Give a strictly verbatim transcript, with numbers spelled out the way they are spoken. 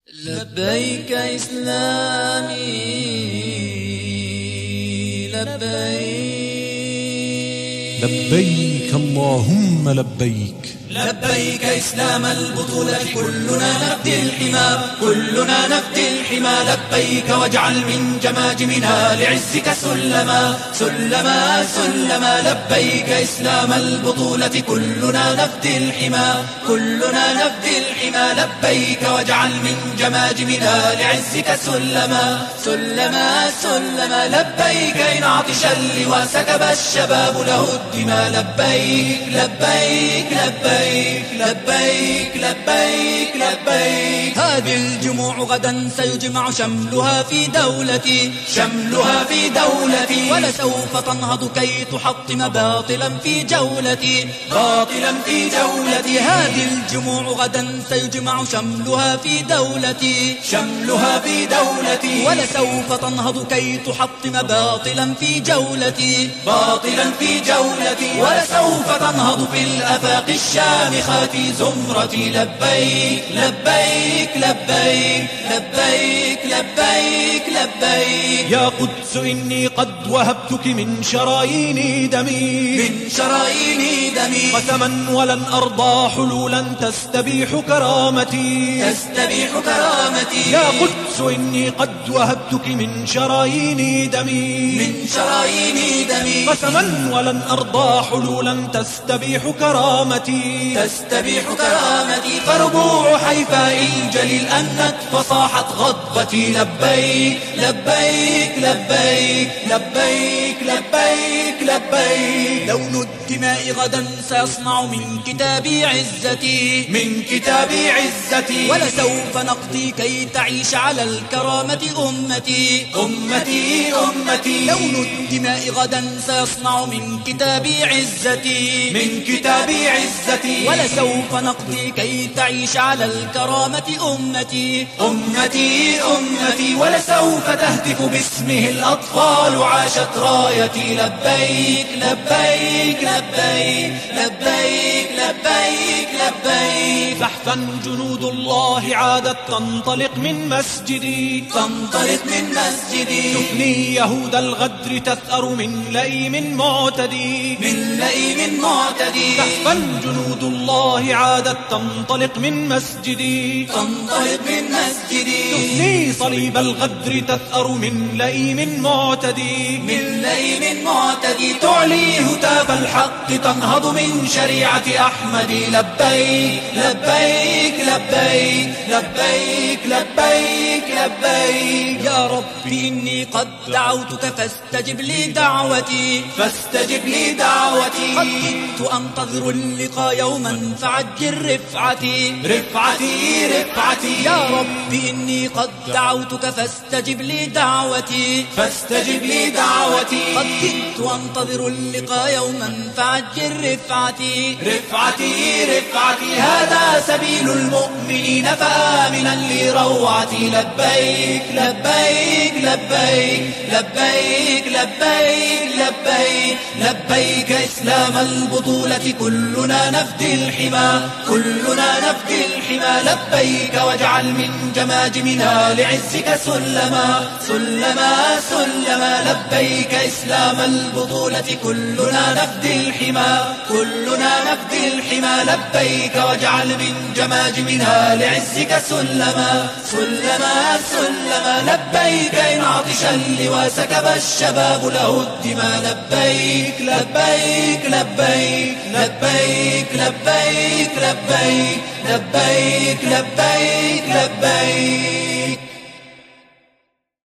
لبيك إسلامي لبيك لبيك اللهم لبيك لبيك إسلام البطولة كلنا نفدي الحمى كلنا نفدي الحمى لبيك واجعل من جماجمنا لعزك سلما سلما سلما لبيك إسلام البطولة كلنا نفدي الحمى كلنا نفدي الحمى لبيك واجعل من جماجمنا لعزك سلما سلما سلما لبيك إن عطش اللواء سكب الشباب له الدماء لبيك لبيك لبيك لبيك لبيك لبيك هذه الجموع غدا سيجمع شملها في دولتي شملها في دولتي ولسوف تنهض كي تحطم باطلا في جولتي باطلا في جولتي هذه الجموع غدا سيجمع شملها في دولتي شملها في دولتي ولسوف تنهض كي تحطم باطلا في جولتي باطلا في جولتي ولسوف تنهض في الآفاق الشامخة زمرتي لبيك لبيك لبيك لبيك لبيك لبيك يا قدس إني قد وهبتك من شرايين دمي من شرايين دمي قسما ولن أرضى حلولا تستبيح كرامتي تستبيح كرامتي يا قدس إني قد وهبتك من شرايين دمي من شرايين دمي قسما ولن أرضى حلولا تستبيح كرامتي تستبيح كرامتي فربوع حيفاء الجليل أنت فصاحت غضبتي لبيك لبيك لبيك لبيك لبيك لبيك لون الدماء غدا سيصنع من كتابي عزتي من كتابي عزتي ولسوف نقضي كي تعيش على الكرامة أمتي أمتي أمتي لون الدماء غدا سيصنع من كتابي عزتي من كتابي عزتي ولسوف نقضي كي تعيش على الكرامة أمتي أمتي أمتي ولسوف تهتف باسمه الأطفال عاشت رايتي لبيك لبيك لبيك لبيك لبيك لبيك زحفا جنود الله عادت تنطلق من مسجدي تنطلق من مسجدي تفني يهود الغدر تثأر من لئيم معتدي من لئيم معتدي زحفا جنود الله عادت تنطلق من مسجدي تنطلق من مسجدي تفني صليب الغدر تثأر من لئيم معتدي من لئيم معتدي تعلي هتاف الحق تنهض من شريعة أحمد لبيك لبيك لبيك لبيك لبيك لبيك يا ربي إني قد دعوتك فاستجب لي دعوتي فاستجب لي دعوتي قد كنت أنتظر اللقاء يوما فعجل رفعتي رفعتي رفعتي يا ربي إني قد دعوتك فاستجب لي دعوتي فاستجب لي دعوتي قد كنت أنتظر اللقاء يوما فعجل رفعتي رفعتي رفعتي هذا سبيل المؤمنين فآمنا لروعتي لبيك لبيك لبيك لبيك لبيك لبيك لبيك إسلام البطولة كلنا نفدي الحمى كلنا نفدي الحمى لبيك واجعل من جماجمنا لعزك سلما سلما سلما لبيك إسلام البطولة كلنا نفدي الحمى كلنا نفدي الحمى لبيك واجعل من جماجمنا لعزك سلما سلما سلما لبيك إن عطش اللواء سكب الشباب له الدماء لبيك لبيك لبيك لبيك لبيك لبيك لبيك لبيك لبيك